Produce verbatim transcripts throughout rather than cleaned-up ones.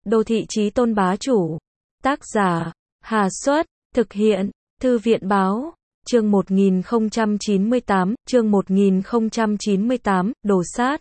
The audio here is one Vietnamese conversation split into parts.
Đô thị chí tôn bá chủ. Tác giả, Hà Xuất, thực hiện, Thư viện báo, chương một nghìn không trăm chín mươi tám, chương một nghìn không trăm chín mươi tám, đồ sát.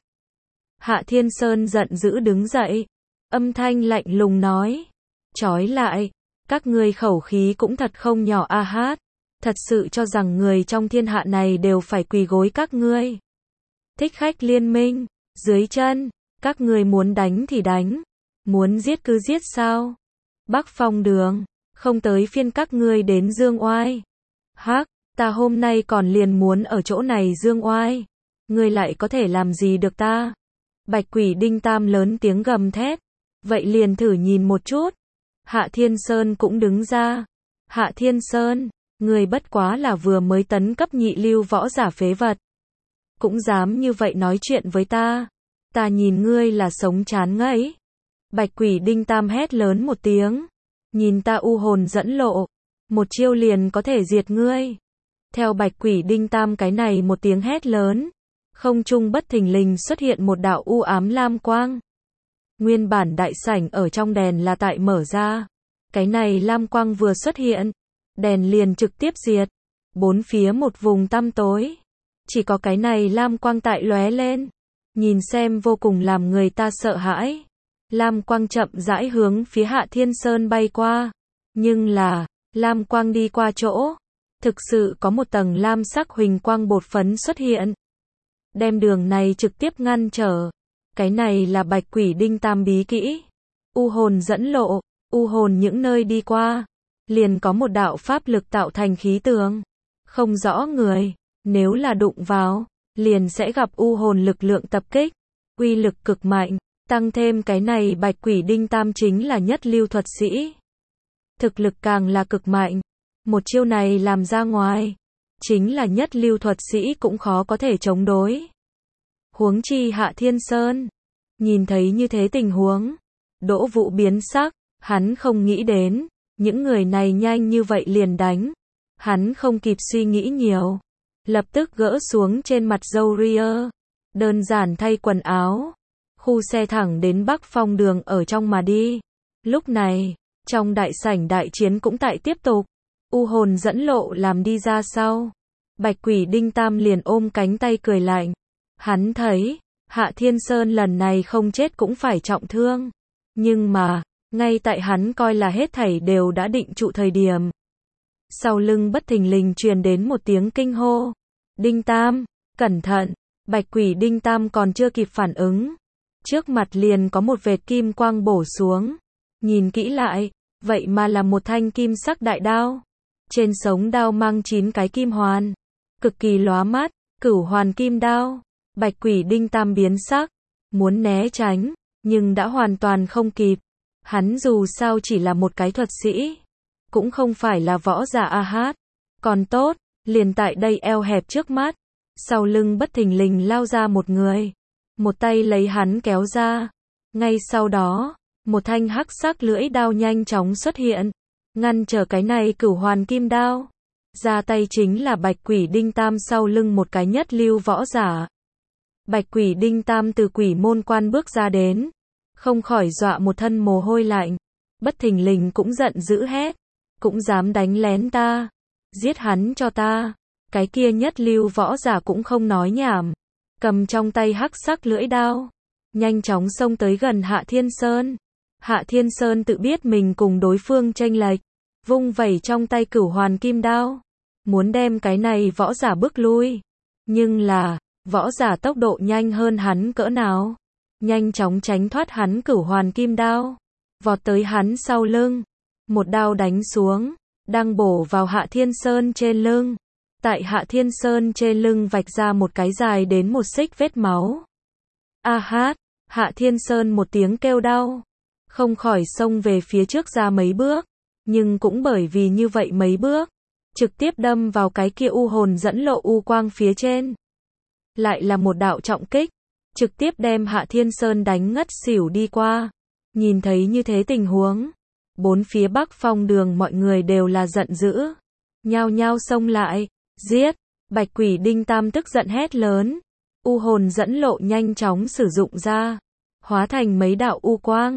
Hạ Thiên Sơn giận dữ đứng dậy, âm thanh lạnh lùng nói, trói lại, các ngươi khẩu khí cũng thật không nhỏ a hát, thật sự cho rằng người trong thiên hạ này đều phải quỳ gối các ngươi. Thích khách liên minh, dưới chân, các ngươi muốn đánh thì đánh, muốn giết cứ giết sao? Bắc Phong Đường, không tới phiên các ngươi đến dương oai. Hắc, ta hôm nay còn liền muốn ở chỗ này dương oai, ngươi lại có thể làm gì được ta? Bạch Quỷ Đinh Tam lớn tiếng gầm thét, vậy liền thử nhìn một chút. Hạ Thiên Sơn cũng đứng ra. Hạ Thiên Sơn, người bất quá là vừa mới tấn cấp nhị lưu võ giả phế vật, cũng dám như vậy nói chuyện với ta, ta nhìn ngươi là sống chán ngấy. Bạch Quỷ Đinh Tam hét lớn một tiếng, nhìn ta u hồn dẫn lộ, một chiêu liền có thể diệt ngươi. Theo Bạch Quỷ Đinh Tam cái này một tiếng hét lớn, không trung bất thình lình xuất hiện một đạo u ám lam quang. Nguyên bản đại sảnh ở trong đèn là tại mở ra, cái này lam quang vừa xuất hiện, đèn liền trực tiếp diệt, bốn phía một vùng tăm tối, chỉ có cái này lam quang tại lóe lên, nhìn xem vô cùng làm người ta sợ hãi. Lam quang chậm rãi hướng phía Hạ Thiên Sơn bay qua, nhưng là, lam quang đi qua chỗ, thực sự có một tầng lam sắc huỳnh quang bột phấn xuất hiện, đem đường này trực tiếp ngăn trở. Cái này là Bạch Quỷ Đinh Tam bí kỹ, u hồn dẫn lộ, u hồn những nơi đi qua, liền có một đạo pháp lực tạo thành khí tường, không rõ người, nếu là đụng vào, liền sẽ gặp u hồn lực lượng tập kích, uy lực cực mạnh, tăng thêm cái này Bạch Quỷ Đinh Tam chính là nhất lưu thuật sĩ, thực lực càng là cực mạnh, một chiêu này làm ra ngoài, chính là nhất lưu thuật sĩ cũng khó có thể chống đối. Huống chi Hạ Thiên Sơn, nhìn thấy như thế tình huống, Đỗ Vũ biến sắc, hắn không nghĩ đến, những người này nhanh như vậy liền đánh, hắn không kịp suy nghĩ nhiều, lập tức gỡ xuống trên mặt râu ria, đơn giản thay quần áo, khu xe thẳng đến Bắc Phong Đường ở trong mà đi. Lúc này, trong đại sảnh đại chiến cũng tại tiếp tục, u hồn dẫn lộ làm đi ra sau, Bạch Quỷ Đinh Tam liền ôm cánh tay cười lạnh. Hắn thấy, Hạ Thiên Sơn lần này không chết cũng phải trọng thương. Nhưng mà, ngay tại hắn coi là hết thảy đều đã định trụ thời điểm. Sau lưng bất thình lình truyền đến một tiếng kinh hô. Đinh Tam, cẩn thận, Bạch Quỷ Đinh Tam còn chưa kịp phản ứng. Trước mặt liền có một vệt kim quang bổ xuống. Nhìn kỹ lại, vậy mà là một thanh kim sắc đại đao. Trên sống đao mang chín cái kim hoàn. Cực kỳ lóa mắt, cửu hoàn kim đao. Bạch Quỷ Đinh Tam biến sắc, muốn né tránh, nhưng đã hoàn toàn không kịp. Hắn dù sao chỉ là một cái thuật sĩ, cũng không phải là võ giả a hát. Còn tốt, liền tại đây eo hẹp trước mắt, sau lưng bất thình lình lao ra một người, một tay lấy hắn kéo ra. Ngay sau đó, một thanh hắc sắc lưỡi đao nhanh chóng xuất hiện, ngăn trở cái này cửu hoàn kim đao. Ra tay chính là Bạch Quỷ Đinh Tam sau lưng một cái nhất lưu võ giả. Bạch Quỷ Đinh Tam từ quỷ môn quan bước ra đến, không khỏi dọa một thân mồ hôi lạnh, bất thình lình cũng giận dữ hét, cũng dám đánh lén ta, giết hắn cho ta. Cái kia nhất lưu võ giả cũng không nói nhảm, cầm trong tay hắc sắc lưỡi đao, nhanh chóng xông tới gần Hạ Thiên Sơn. Hạ Thiên Sơn tự biết mình cùng đối phương chênh lệch, vung vẩy trong tay cửu hoàn kim đao, muốn đem cái này võ giả bước lui, nhưng là võ giả tốc độ nhanh hơn hắn cỡ nào, nhanh chóng tránh thoát hắn cửu hoàn kim đao, vọt tới hắn sau lưng, một đao đánh xuống, đang bổ vào Hạ Thiên Sơn trên lưng. Tại Hạ Thiên Sơn trên lưng vạch ra một cái dài đến một xích vết máu. A hát, Hạ Thiên Sơn một tiếng kêu đau, không khỏi xông về phía trước ra mấy bước, nhưng cũng bởi vì như vậy mấy bước, trực tiếp đâm vào cái kia u hồn dẫn lộ u quang phía trên. Lại là một đạo trọng kích, trực tiếp đem Hạ Thiên Sơn đánh ngất xỉu đi qua. Nhìn thấy như thế tình huống, bốn phía Bắc Phong Đường mọi người đều là giận dữ, nhao nhao xông lại, giết. Bạch Quỷ Đinh Tam tức giận hét lớn, u hồn dẫn lộ nhanh chóng sử dụng ra, hóa thành mấy đạo u quang,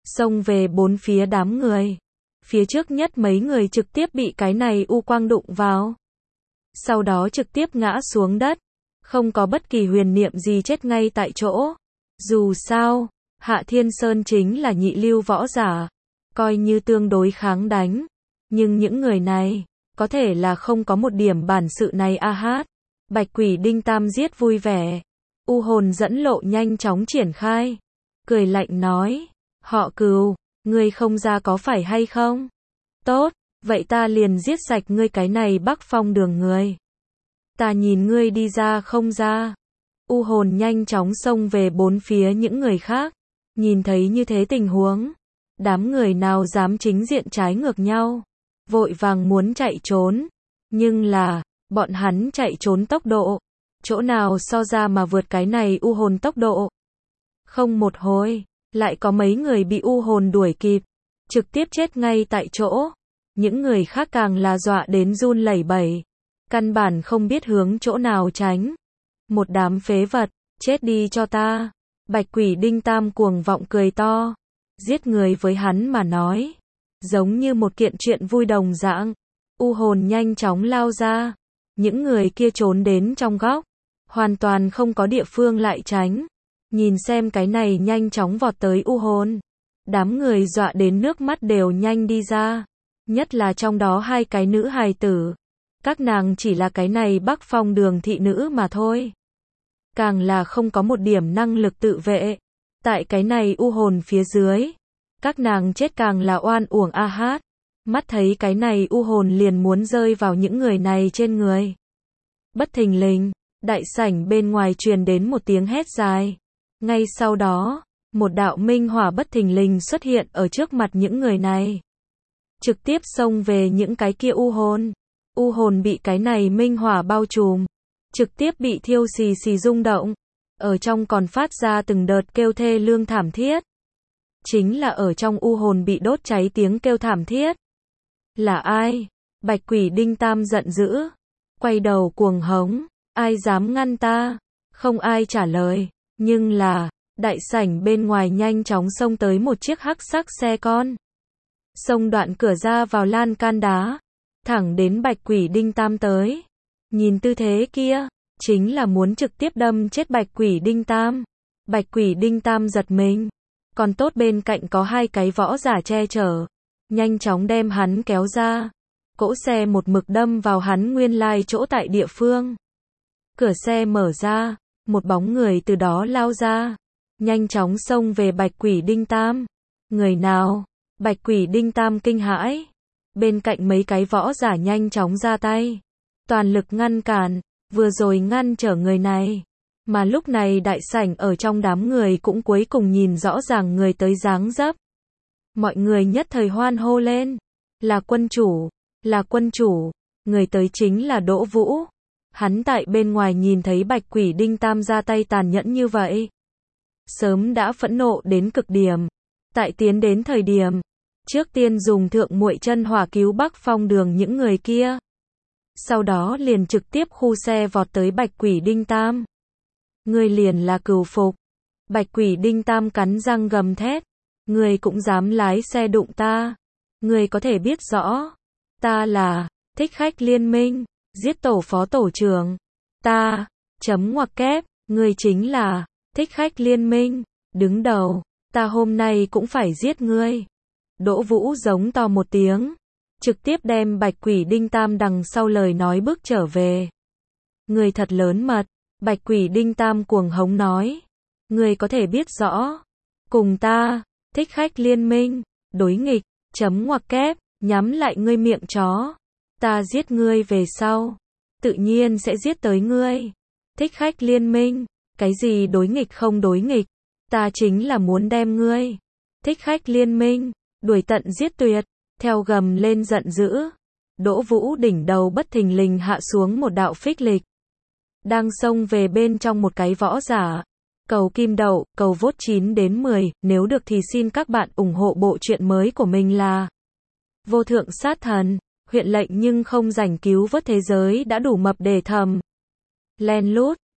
xông về bốn phía đám người. Phía trước nhất mấy người trực tiếp bị cái này u quang đụng vào. Sau đó trực tiếp ngã xuống đất. Không có bất kỳ huyền niệm gì chết ngay tại chỗ. Dù sao, Hạ Thiên Sơn chính là nhị lưu võ giả. Coi như tương đối kháng đánh. Nhưng những người này, có thể là không có một điểm bản sự này a hát. Bạch Quỷ Đinh Tam giết vui vẻ. U hồn dẫn lộ nhanh chóng triển khai. Cười lạnh nói, họ Cừu, ngươi không ra có phải hay không? Tốt, vậy ta liền giết sạch ngươi cái này Bắc Phong đường người. Ta nhìn ngươi đi ra không ra. U hồn nhanh chóng xông về bốn phía những người khác. Nhìn thấy như thế tình huống, đám người nào dám chính diện trái ngược nhau. Vội vàng muốn chạy trốn. Nhưng là, bọn hắn chạy trốn tốc độ. Chỗ nào so ra mà vượt cái này u hồn tốc độ. Không một hồi, lại có mấy người bị u hồn đuổi kịp. Trực tiếp chết ngay tại chỗ. Những người khác càng là dọa đến run lẩy bẩy. Căn bản không biết hướng chỗ nào tránh. Một đám phế vật, chết đi cho ta. Bạch Quỷ Đinh Tam cuồng vọng cười to. Giết người với hắn mà nói. Giống như một kiện chuyện vui đồng dạng. U hồn nhanh chóng lao ra. Những người kia trốn đến trong góc. Hoàn toàn không có địa phương lại tránh. Nhìn xem cái này nhanh chóng vọt tới u hồn. Đám người dọa đến nước mắt đều nhanh đi ra. Nhất là trong đó hai cái nữ hài tử. Các nàng chỉ là cái này Bắc Phong đường thị nữ mà thôi. Càng là không có một điểm năng lực tự vệ. Tại cái này u hồn phía dưới. Các nàng chết càng là oan uổng a hát. Mắt thấy cái này u hồn liền muốn rơi vào những người này trên người. Bất thình lình, đại sảnh bên ngoài truyền đến một tiếng hét dài. Ngay sau đó, một đạo minh hỏa bất thình lình xuất hiện ở trước mặt những người này. Trực tiếp xông về những cái kia u hồn. U hồn bị cái này minh hỏa bao trùm. Trực tiếp bị thiêu xì xì rung động. Ở trong còn phát ra từng đợt kêu thê lương thảm thiết. Chính là ở trong u hồn bị đốt cháy tiếng kêu thảm thiết. Là ai? Bạch Quỷ Đinh Tam giận dữ. Quay đầu cuồng hống. Ai dám ngăn ta? Không ai trả lời. Nhưng là, đại sảnh bên ngoài nhanh chóng xông tới một chiếc hắc sắc xe con. Xông đoạn cửa ra vào lan can đá. Thẳng đến Bạch Quỷ Đinh Tam tới. Nhìn tư thế kia, chính là muốn trực tiếp đâm chết Bạch Quỷ Đinh Tam. Bạch Quỷ Đinh Tam giật mình. Còn tốt bên cạnh có hai cái võ giả che chở. Nhanh chóng đem hắn kéo ra. Cỗ xe một mực đâm vào hắn nguyên lai chỗ tại địa phương. Cửa xe mở ra. Một bóng người từ đó lao ra. Nhanh chóng xông về Bạch Quỷ Đinh Tam. Người nào? Bạch Quỷ Đinh Tam kinh hãi. Bên cạnh mấy cái võ giả nhanh chóng ra tay. Toàn lực ngăn cản. Vừa rồi ngăn trở người này. Mà lúc này đại sảnh ở trong đám người cũng cuối cùng nhìn rõ ràng người tới dáng dấp. Mọi người nhất thời hoan hô lên. Là quân chủ. Là quân chủ. Người tới chính là Đỗ Vũ. Hắn tại bên ngoài nhìn thấy Bạch Quỷ Đinh Tam ra tay tàn nhẫn như vậy. Sớm đã phẫn nộ đến cực điểm. Tại tiến đến thời điểm. Trước tiên dùng thượng muội chân hỏa cứu Bắc Phong đường những người kia. Sau đó liền trực tiếp khu xe vọt tới Bạch Quỷ Đinh Tam. Ngươi liền là cừu phục. Bạch Quỷ Đinh Tam cắn răng gầm thét. Ngươi cũng dám lái xe đụng ta. Ngươi có thể biết rõ. Ta là Thích Khách Liên Minh. Giết tổ phó tổ trưởng. Ta, chấm ngoặc kép, ngươi chính là Thích Khách Liên Minh. Đứng đầu, ta hôm nay cũng phải giết ngươi. Đỗ Vũ giống to một tiếng. Trực tiếp đem Bạch Quỷ Đinh Tam đằng sau lời nói bước trở về. Ngươi thật lớn mật. Bạch Quỷ Đinh Tam cuồng hống nói. Ngươi có thể biết rõ. Cùng ta, Thích Khách Liên Minh, đối nghịch, chấm ngoặc kép, nhắm lại ngươi miệng chó. Ta giết ngươi về sau. Tự nhiên sẽ giết tới ngươi. Thích Khách Liên Minh, cái gì đối nghịch không đối nghịch. Ta chính là muốn đem ngươi. Thích Khách Liên Minh, đuổi tận giết tuyệt. Theo gầm lên giận dữ. Đỗ Vũ đỉnh đầu bất thình lình hạ xuống một đạo phích lịch. Đang xông về bên trong một cái võ giả. Cầu kim đậu, cầu vote chín đến mười, nếu được thì xin các bạn ủng hộ bộ truyện mới của mình là Vô Thượng Sát Thần, huyện lệnh nhưng không rảnh cứu vớt thế giới đã đủ mập để thầm. Len lút.